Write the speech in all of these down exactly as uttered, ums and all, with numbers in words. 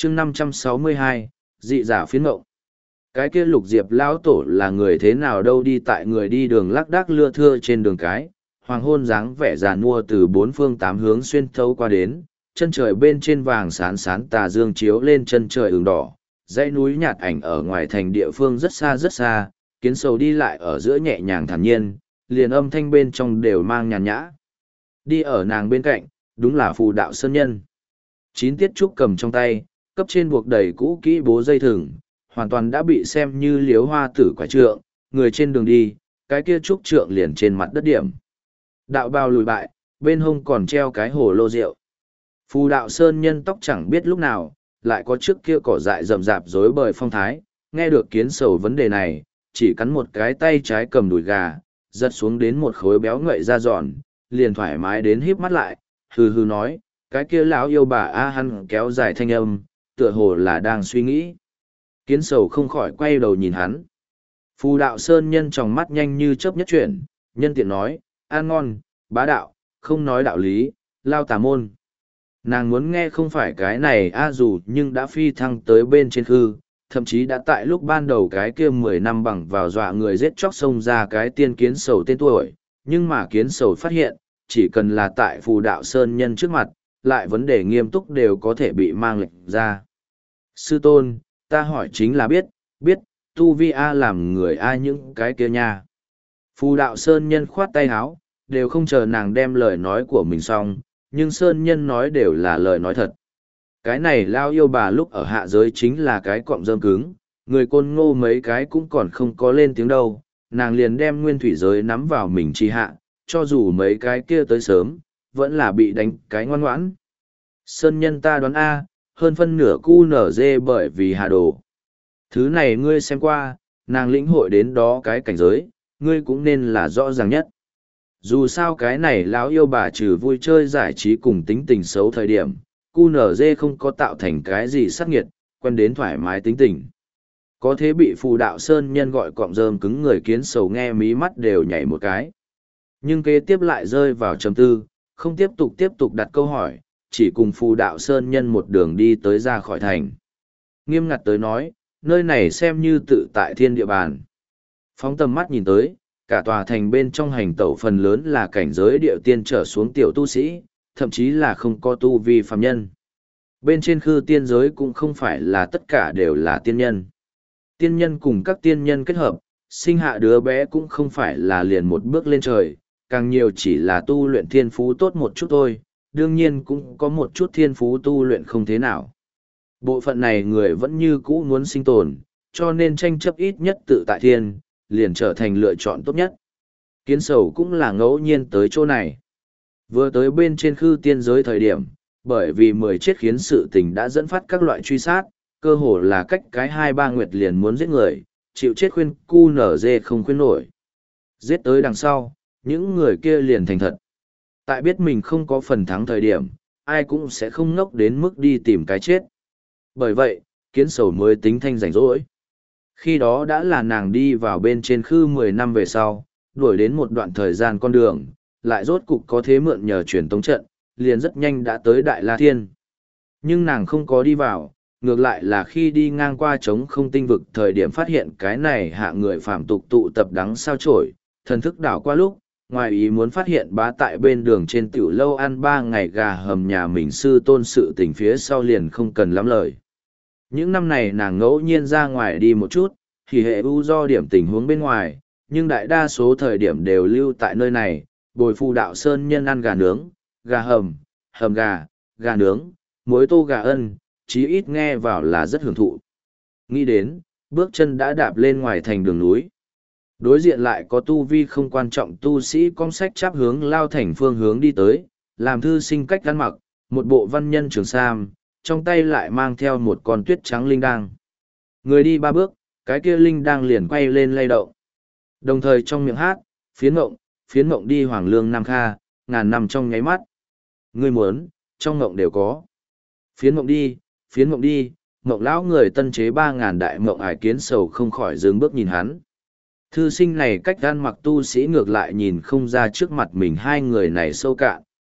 chương năm trăm sáu mươi hai, dị giả phiến ngộng. Cái kia Lục Diệp lão tổ là người thế nào đâu, đi tại người đi đường lác đác lưa thưa trên đường cái, hoàng hôn dáng vẻ giàn mua từ bốn phương tám hướng xuyên thấu qua đến, chân trời bên trên vàng sán sán tà dương chiếu lên chân trời ửng đỏ, dãy núi nhạt ảnh ở ngoài thành địa phương rất xa rất xa, kiến sầu đi lại ở giữa nhẹ nhàng thản nhiên, liền âm thanh bên trong đều mang nhàn nhã. Đi ở nàng bên cạnh, đúng là phù đạo sơn nhân. Chín tiết trúc cầm trong tay, cấp trên buộc đầy cũ kỹ bố dây thừng, hoàn toàn đã bị xem như liếu hoa tử quả trượng, người trên đường đi, cái kia trúc trượng liền trên mặt đất điểm. Đạo bào lùi bại, bên hông còn treo cái hồ lô rượu. Phù đạo sơn nhân tóc chẳng biết lúc nào, lại có trước kia cỏ dại rậm rạp rối bời phong thái, nghe được kiến sầu vấn đề này, chỉ cắn một cái tay trái cầm đùi gà, giật xuống đến một khối béo ngậy ra giòn, liền thoải mái đến híp mắt lại, hừ hừ nói, cái kia lão yêu bà A Hăn kéo dài thanh âm, tựa hồ là đang suy nghĩ. Kiến sầu không khỏi quay đầu nhìn hắn. Phù đạo sơn nhân tròng mắt nhanh như chớp nhất chuyển, nhân tiện nói, ăn ngon, bá đạo, không nói đạo lý, lao tà môn. Nàng muốn nghe không phải cái này a dù nhưng đã phi thăng tới bên trên khư, thậm chí đã tại lúc ban đầu cái kia mười năm bằng vào dọa người giết chóc xông ra cái tiên kiến sầu tên tuổi, nhưng mà kiến sầu phát hiện, chỉ cần là tại phù đạo sơn nhân trước mặt, lại vấn đề nghiêm túc đều có thể bị mang lệch ra. Sư tôn, ta hỏi chính là biết, biết, tu vi A làm người A những cái kia nha. Phù đạo sơn nhân khoát tay háo, đều không chờ nàng đem lời nói của mình xong, nhưng sơn nhân nói đều là lời nói thật. Cái này lao yêu bà lúc ở hạ giới chính là cái cọng rơm cứng, người côn ngô mấy cái cũng còn không có lên tiếng đâu, nàng liền đem nguyên thủy giới nắm vào mình chi hạ, cho dù mấy cái kia tới sớm, vẫn là bị đánh cái ngoan ngoãn. Sơn nhân ta đoán A, hơn phân nửa cu nở dê bởi vì hạ đồ. Thứ này ngươi xem qua, nàng lĩnh hội đến đó cái cảnh giới, ngươi cũng nên là rõ ràng nhất. Dù sao cái này lão yêu bà trừ vui chơi giải trí cùng tính tình xấu thời điểm, cu nở dê không có tạo thành cái gì sắc nghiệt, quen đến thoải mái tính tình. Có thế bị phù đạo sơn nhân gọi cọng rơm cứng người kiến sầu nghe mí mắt đều nhảy một cái. Nhưng kế tiếp lại rơi vào trầm tư, không tiếp tục tiếp tục đặt câu hỏi, chỉ cùng phù đạo sơn nhân một đường đi tới ra khỏi thành. Nghiêm ngặt tới nói, nơi này xem như tự tại thiên địa bàn. Phóng tầm mắt nhìn tới, cả tòa thành bên trong hành tẩu phần lớn là cảnh giới địa tiên trở xuống tiểu tu sĩ, thậm chí là không có tu vi phàm nhân. Bên trên khư tiên giới cũng không phải là tất cả đều là tiên nhân. Tiên nhân cùng các tiên nhân kết hợp, sinh hạ đứa bé cũng không phải là liền một bước lên trời, càng nhiều chỉ là tu luyện thiên phú tốt một chút thôi, đương nhiên cũng có một chút thiên phú tu luyện không thế nào. Bộ phận này người vẫn như cũ muốn sinh tồn, cho nên tranh chấp ít nhất tự tại thiên, liền trở thành lựa chọn tốt nhất. Kiến sầu cũng là ngẫu nhiên tới chỗ này. Vừa tới bên trên khư tiên giới thời điểm, bởi vì mười chết khiến sự tình đã dẫn phát các loại truy sát, cơ hồ là cách cái hai ba nguyệt liền muốn giết người, chịu chết khuyên cu nở dê không khuyên nổi. Giết tới đằng sau, những người kia liền thành thật. Tại biết mình không có phần thắng thời điểm, ai cũng sẽ không ngốc đến mức đi tìm cái chết. Bởi vậy, kiến sầu mới tính thanh rảnh rỗi. Khi đó đã là nàng đi vào bên trên khư mười năm về sau, đuổi đến một đoạn thời gian con đường, lại rốt cục có thế mượn nhờ truyền tống trận, liền rất nhanh đã tới Đại La Thiên. Nhưng nàng không có đi vào, ngược lại là khi đi ngang qua trống không tinh vực thời điểm phát hiện cái này hạ người phạm tục tụ tập đắng sao chổi, thần thức đảo qua lúc, ngoài ý muốn phát hiện bá tại bên đường trên tiểu lâu ăn ba ngày gà hầm nhà mình sư tôn sự tình phía sau liền không cần lắm lời. Những năm này nàng ngẫu nhiên ra ngoài đi một chút, thì hệ ưu do điểm tình huống bên ngoài, nhưng đại đa số thời điểm đều lưu tại nơi này, bồi phù đạo sơn nhân ăn gà nướng, gà hầm, hầm gà, gà nướng, muối tô gà ân, chí ít nghe vào là rất hưởng thụ. Nghĩ đến, bước chân đã đạp lên ngoài thành đường núi. Đối diện lại có tu vi không quan trọng tu sĩ con sách chắp hướng lao thành phương hướng đi tới, làm thư sinh cách ăn mặc, một bộ văn nhân trường sam, trong tay lại mang theo một con tuyết trắng linh đang. Người đi ba bước, cái kia linh đang liền quay lên lay động. Đồng thời trong miệng hát, phiến mộng, phiến mộng đi hoàng lương nam kha, ngàn năm trong nháy mắt. Người muốn, trong mộng đều có. Phiến mộng đi, phiến mộng đi, mộng lão người tân chế ba ngàn đại mộng ải kiến sầu không khỏi dừng bước nhìn hắn. Thư sinh này cách gan mặc tu sĩ ngược lại nhìn không ra trước mặt mình hai người này sâu cạn,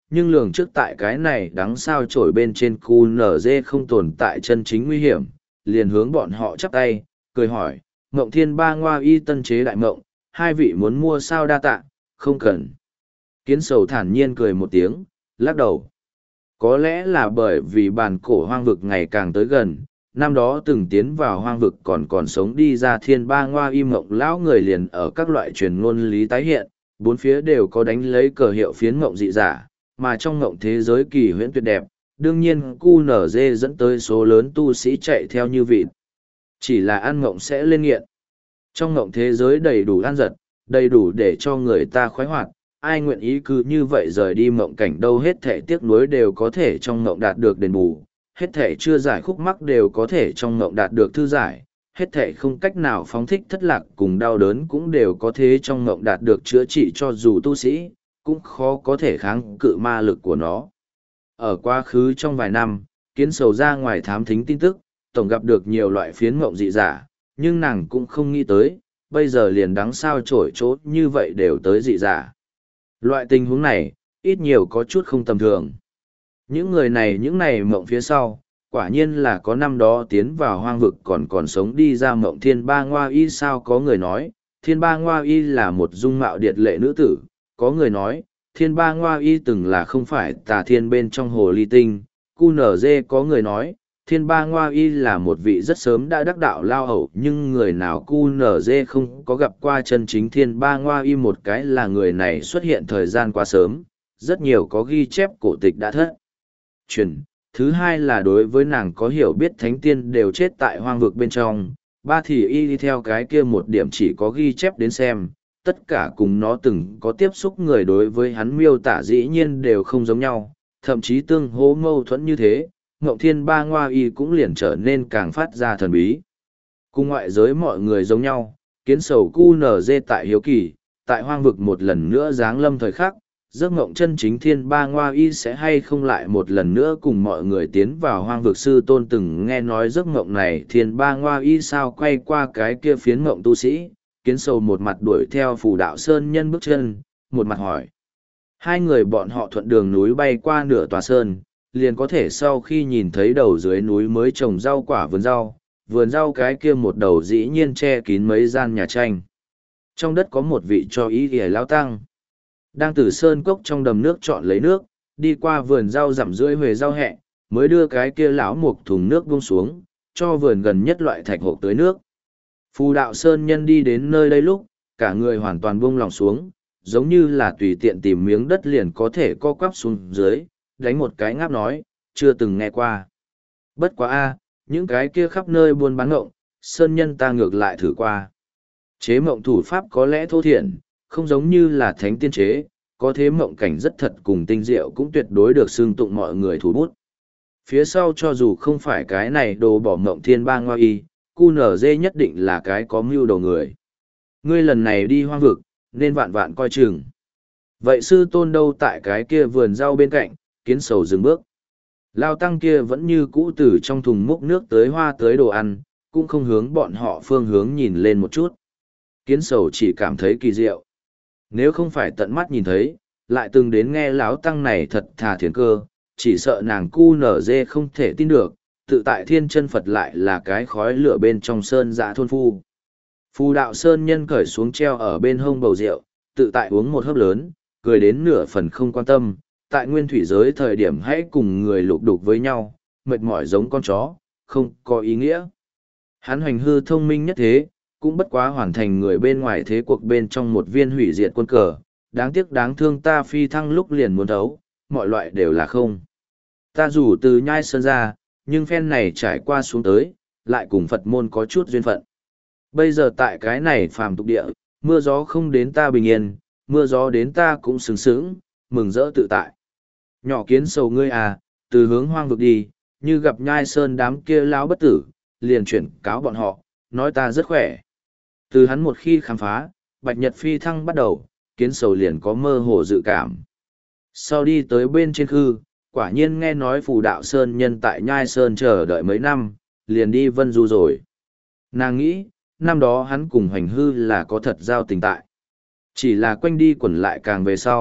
nhưng lường trước tại cái này đắng sao trổi bên trên cu nở dê không tồn tại chân chính nguy hiểm, liền hướng bọn họ chắp tay, cười hỏi, Ngộng Thiên Ba Ngoa Y tân chế đại mộng, hai vị muốn mua sao đa tạ, không cần. Kiến sầu thản nhiên cười một tiếng, lắc đầu. Có lẽ là bởi vì bản cổ hoang vực ngày càng tới gần, năm đó từng tiến vào hoang vực còn còn sống đi ra thiên ba ngoa y mộng lão người liền ở các loại truyền ngôn lý tái hiện, bốn phía đều có đánh lấy cờ hiệu phiến mộng dị giả, mà trong mộng thế giới kỳ huyễn tuyệt đẹp, đương nhiên cu nở dê dẫn tới số lớn tu sĩ chạy theo như vịt. Chỉ là ăn mộng sẽ lên nghiện. Trong mộng thế giới đầy đủ ăn giật, đầy đủ để cho người ta khoái hoạt, ai nguyện ý cứ như vậy rời đi mộng cảnh đâu, hết thể tiếc nuối đều có thể trong mộng đạt được đền bù, hết thể chưa giải khúc mắc đều có thể trong mộng đạt được thư giải, hết thể không cách nào phóng thích thất lạc cùng đau đớn cũng đều có thể trong mộng đạt được chữa trị, cho dù tu sĩ, cũng khó có thể kháng cự ma lực của nó. Ở quá khứ trong vài năm, Kiến sầu ra ngoài thám thính tin tức, tổng gặp được nhiều loại phiến mộng dị giả, nhưng nàng cũng không nghĩ tới, bây giờ liền đắng sao trổi chỗ như vậy đều tới dị giả. Loại tình huống này, ít nhiều có chút không tầm thường. Những người này những này mộng phía sau, quả nhiên là có năm đó tiến vào hoang vực còn còn sống đi ra mộng thiên ba ngoa y. Sao có người nói, thiên ba ngoa y là một dung mạo điệt lệ nữ tử, có người nói, thiên ba ngoa y từng là không phải tà thiên bên trong hồ ly tinh, cu nở dê có người nói, thiên ba ngoa y là một vị rất sớm đã đắc đạo lao hậu, nhưng người nào cu nở dê không có gặp qua chân chính thiên ba ngoa y, một cái là người này xuất hiện thời gian quá sớm, rất nhiều có ghi chép cổ tịch đã thất truyền. Thứ hai là đối với nàng có hiểu biết thánh tiên đều chết tại hoang vực bên trong, ba thì y đi theo cái kia một điểm chỉ có ghi chép đến xem, tất cả cùng nó từng có tiếp xúc người đối với hắn miêu tả dĩ nhiên đều không giống nhau, thậm chí tương hố mâu thuẫn như thế, Ngộng Thiên Ba Ngoa Y cũng liền trở nên càng phát ra thần bí. Cùng ngoại giới mọi người giống nhau, Kiến sầu cu nở dê tại hiếu kỳ, tại hoang vực một lần nữa giáng lâm thời khắc, giấc mộng chân chính Thiên Ba Ngoa Y sẽ hay không lại một lần nữa cùng mọi người tiến vào hoang vực. Sư tôn từng nghe nói giấc mộng này Thiên Ba Ngoa Y sao quay qua cái kia phiến mộng tu sĩ, Kiến sầu một mặt đuổi theo Phù Đạo Sơn Nhân bước chân, một mặt hỏi. Hai người bọn họ thuận đường núi bay qua nửa tòa sơn, liền có thể sau khi nhìn thấy đầu dưới núi mới trồng rau quả vườn rau, vườn rau cái kia một đầu dĩ nhiên che kín mấy gian nhà tranh. Trong đất có một vị cho ý ghề lao tăng, đang từ sơn cốc trong đầm nước chọn lấy nước, đi qua vườn rau dặm rưỡi huề rau hẹ, mới đưa cái kia lão mục thùng nước buông xuống, cho vườn gần nhất loại thạch hộp tới nước. Phù Đạo Sơn Nhân đi đến nơi đây lúc, cả người hoàn toàn buông lòng xuống, giống như là tùy tiện tìm miếng đất liền có thể co quắp xuống dưới, đánh một cái ngáp nói, chưa từng nghe qua. Bất quá a, những cái kia khắp nơi buôn bán ngộng, Sơn Nhân ta ngược lại thử qua. Chế mộng thủ pháp có lẽ thô thiển, không giống như là thánh tiên chế, có thế mộng cảnh rất thật cùng tinh diệu cũng tuyệt đối được xưng tụng mọi người thủ bút. Phía sau cho dù không phải cái này đồ bỏ mộng thiên ba ngoa y, cu nở dê nhất định là cái có mưu đầu người. Ngươi lần này đi hoang vực, nên vạn vạn coi chừng. Vậy sư tôn đâu tại cái kia vườn rau bên cạnh, Kiến sầu dừng bước. Lao tăng kia vẫn như cũ từ trong thùng múc nước tới hoa tới đồ ăn, cũng không hướng bọn họ phương hướng nhìn lên một chút. Kiến sầu chỉ cảm thấy kỳ diệu. Nếu không phải tận mắt nhìn thấy, lại từng đến nghe lão tăng này thật thà thiền cơ, chỉ sợ nàng cu nở dê không thể tin được, tự tại thiên chân Phật lại là cái khói lửa bên trong sơn dạ thôn phu. Phù Đạo Sơn Nhân cởi xuống treo ở bên hông bầu rượu, tự tại uống một hớp lớn, cười đến nửa phần không quan tâm, tại nguyên thủy giới thời điểm hãy cùng người lục đục với nhau, mệt mỏi giống con chó, không có ý nghĩa. Hắn hoành hư thông minh nhất thế, cũng bất quá hoàn thành người bên ngoài thế cuộc bên trong một viên hủy diệt quân cờ, đáng tiếc đáng thương ta phi thăng lúc liền muốn thấu, mọi loại đều là không. Ta dù từ nhai sơn ra, nhưng phen này trải qua xuống tới, lại cùng Phật môn có chút duyên phận. Bây giờ tại cái này phàm tục địa, mưa gió không đến ta bình yên, mưa gió đến ta cũng sướng sướng, mừng rỡ tự tại. Nhỏ Kiến sầu ngươi à, từ hướng hoang vực đi, như gặp nhai sơn đám kia lão bất tử, liền chuyển cáo bọn họ, nói ta rất khỏe. Từ hắn một khi khám phá, Bạch Nhật phi thăng bắt đầu, Kiến sầu liền có mơ hồ dự cảm. Sau đi tới bên trên khư, quả nhiên nghe nói Phù Đạo Sơn Nhân tại nhai sơn chờ đợi mấy năm, liền đi vân du rồi. Nàng nghĩ, năm đó hắn cùng Hoành Hư là có thật giao tình tại. Chỉ là quanh đi quẩn lại càng về sau,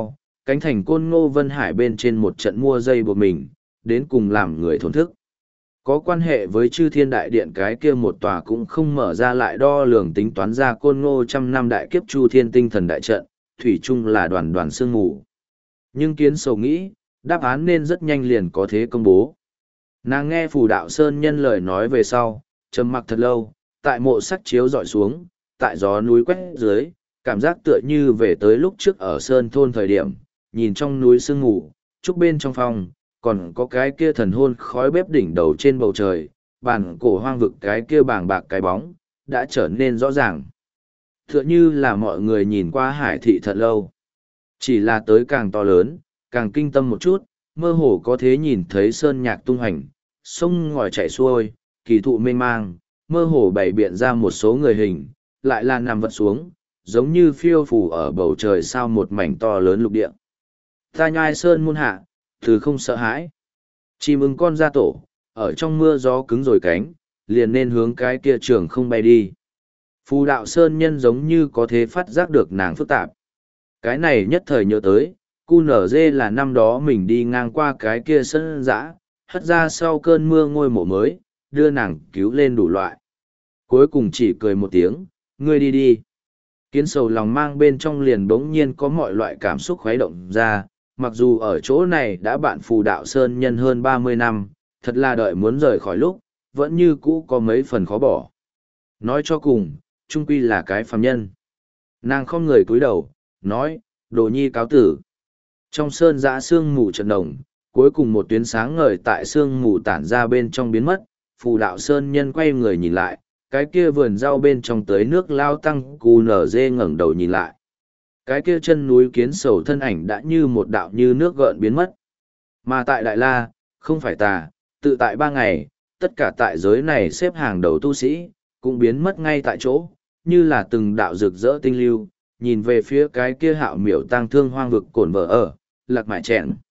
cánh thành côn Ngô Vân Hải bên trên một trận mua dây buộc mình, đến cùng làm người thổn thức. Có quan hệ với chư thiên đại điện cái kia một tòa cũng không mở ra lại đo lường tính toán ra côn ngô trăm năm đại kiếp chu thiên tinh thần đại trận, thủy chung là đoàn đoàn sương mù. Nhưng kiến sầu nghĩ, đáp án nên rất nhanh liền có thế công bố. Nàng nghe phù đạo sơn nhân lời nói về sau, trầm mặc thật lâu, tại mộ sắc chiếu dọi xuống, tại gió núi quét dưới, cảm giác tựa như về tới lúc trước ở sơn thôn thời điểm, nhìn trong núi sương mù, trúc bên trong phòng, còn có cái kia thần hôn khói bếp đỉnh đầu trên bầu trời, bàn cổ hoang vực cái kia bàng bạc cái bóng, đã trở nên rõ ràng. Tựa như là mọi người nhìn qua hải thị thật lâu. Chỉ là tới càng to lớn, càng kinh tâm một chút, mơ hồ có thế nhìn thấy sơn nhạc tung hành, sông ngòi chảy xuôi, kỳ thụ mênh mang, mơ hồ bày biện ra một số người hình, lại là nằm vật xuống, giống như phiêu phù ở bầu trời sao một mảnh to lớn lục địa. Ta nhai sơn muôn hạ, từ không sợ hãi. Chim ưng con ra tổ, ở trong mưa gió cứng rồi cánh, liền nên hướng cái kia trường không bay đi. Phù đạo sơn nhân giống như có thế phát giác được nàng phức tạp. Cái này nhất thời nhớ tới, cu nở dê là năm đó mình đi ngang qua cái kia sân dã, hất ra sau cơn mưa ngôi mộ mới, đưa nàng cứu lên đủ loại. Cuối cùng chỉ cười một tiếng, ngươi đi đi. Kiến sầu lòng mang bên trong liền bỗng nhiên có mọi loại cảm xúc khuấy động ra, mặc dù ở chỗ này đã bạn phù đạo sơn nhân hơn ba mươi năm, thật là đợi muốn rời khỏi lúc, vẫn như cũ có mấy phần khó bỏ. Nói cho cùng, trung quy là cái phàm nhân. Nàng không người cúi đầu, nói, đồ nhi cáo tử. Trong sơn dã sương mù trận đồng, cuối cùng một tuyến sáng ngời tại sương mù tản ra bên trong biến mất, phù đạo sơn nhân quay người nhìn lại, cái kia vườn rau bên trong tới nước lao tăng cù nở dê ngẩng đầu nhìn lại. Cái kia chân núi kiến sầu thân ảnh đã như một đạo như nước gợn biến mất. Mà tại Đại La, không phải tà, tự tại ba ngày, tất cả tại giới này xếp hàng đầu tu sĩ, cũng biến mất ngay tại chỗ, như là từng đạo rực rỡ tinh lưu, nhìn về phía cái kia hạo miểu tăng thương hoang vực cổn vợ ở, lạc mại chẹn.